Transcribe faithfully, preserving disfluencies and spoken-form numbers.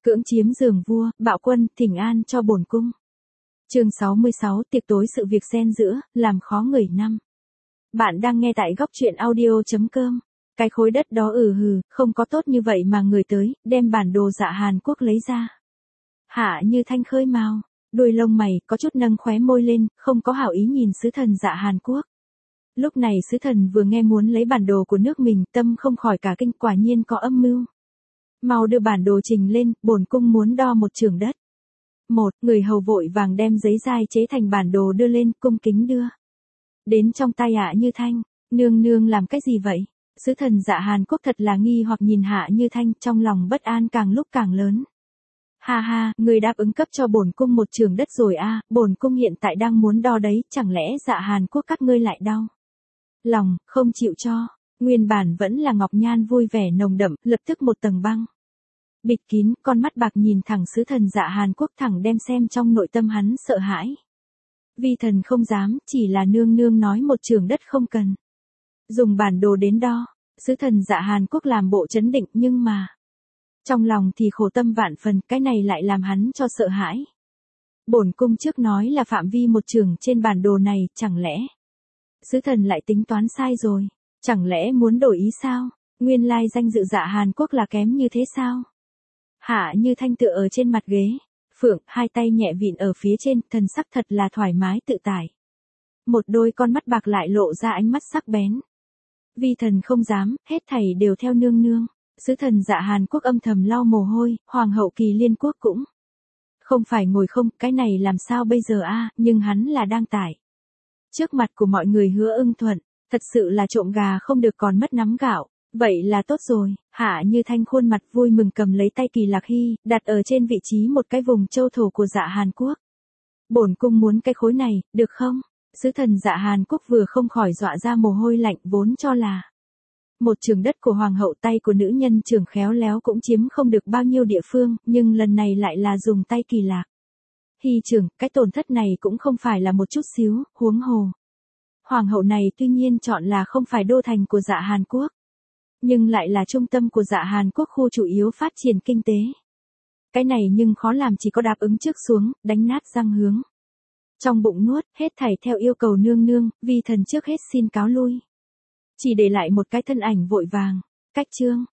Cưỡng chiếm giường vua, bạo quân, thỉnh an cho bổn cung. Chương sáu mươi sáu, tiệc tối sự việc xen giữa, làm khó người năm. Bạn đang nghe tại góc truyện audio chấm com. Cái khối đất đó ừ hừ, không có tốt như vậy mà người tới, đem bản đồ dạ Hàn Quốc lấy ra. Hạ Như Thanh khơi mào, đuôi lông mày có chút nâng khóe môi lên, không có hảo ý nhìn sứ thần dạ Hàn Quốc. Lúc này sứ thần vừa nghe muốn lấy bản đồ của nước mình, tâm không khỏi cả kinh, quả nhiên có âm mưu. Mau đưa bản đồ trình lên, bổn cung muốn đo một chưởng đất. Một, người hầu vội vàng đem giấy dai chế thành bản đồ đưa lên, cung kính đưa. Đến trong tay Hạ Như Thanh, nương nương làm cái gì vậy? Sứ thần dạ Hàn Quốc thật là nghi hoặc nhìn Hạ Như Thanh, trong lòng bất an càng lúc càng lớn. Ha ha, người đáp ứng cấp cho bổn cung một chưởng đất rồi a, à, bổn cung hiện tại đang muốn đo đấy, chẳng lẽ dạ Hàn Quốc các ngươi lại đau lòng, không chịu cho. Nguyên bản vẫn là ngọc nhan vui vẻ nồng đậm, lập tức một tầng băng bịt kín, con mắt bạc nhìn thẳng sứ thần dạ Hàn Quốc, thẳng đem xem trong nội tâm hắn sợ hãi. Vi thần không dám, chỉ là nương nương nói một chưởng đất không cần dùng bản đồ đến đo. Sứ thần dạ Hàn Quốc làm bộ trấn định, nhưng mà trong lòng thì khổ tâm vạn phần, cái này lại làm hắn cho sợ hãi. Bổn cung trước nói là phạm vi một chưởng trên bản đồ này, chẳng lẽ sứ thần lại tính toán sai rồi? Chẳng lẽ muốn đổi ý sao? Nguyên lai danh dự dạ Hàn Quốc là kém như thế sao? Hạ Như Thanh tựa ở trên mặt ghế phượng, hai tay nhẹ vịn ở phía trên, thần sắc thật là thoải mái tự tại. Một đôi con mắt bạc lại lộ ra ánh mắt sắc bén. Vi thần không dám, hết thảy đều theo nương nương. Sứ thần dạ Hàn Quốc âm thầm lau mồ hôi, hoàng hậu Kỳ Liên Quốc cũng không phải ngồi không, cái này làm sao bây giờ a? Nhưng hắn là đang tải trước mặt của mọi người hứa ưng thuận, thật sự là trộm gà không được còn mất nắm gạo. Vậy là tốt rồi. Hạ Như Thanh khuôn mặt vui mừng cầm lấy tay Kỳ Lạc Hy, đặt ở trên vị trí một cái vùng châu thổ của dạ Hàn Quốc. Bổn cung muốn cái khối này, được không? Sứ thần dạ Hàn Quốc vừa không khỏi dọa ra mồ hôi lạnh, vốn cho là một chưởng đất của hoàng hậu, tay của nữ nhân trưởng khéo léo cũng chiếm không được bao nhiêu địa phương, nhưng lần này lại là dùng tay Kỳ Lạc Hy trưởng, cái tổn thất này cũng không phải là một chút xíu, huống hồ. Hoàng hậu này tuy nhiên chọn là không phải đô thành của dạ Hàn Quốc, nhưng lại là trung tâm của dạ Hàn Quốc, khu chủ yếu phát triển kinh tế. Cái này nhưng khó làm, chỉ có đáp ứng trước xuống, đánh nát răng hướng. Trong bụng nuốt, hết thảy theo yêu cầu nương nương, vi thần trước hết xin cáo lui. Chỉ để lại một cái thân ảnh vội vàng, cách chương.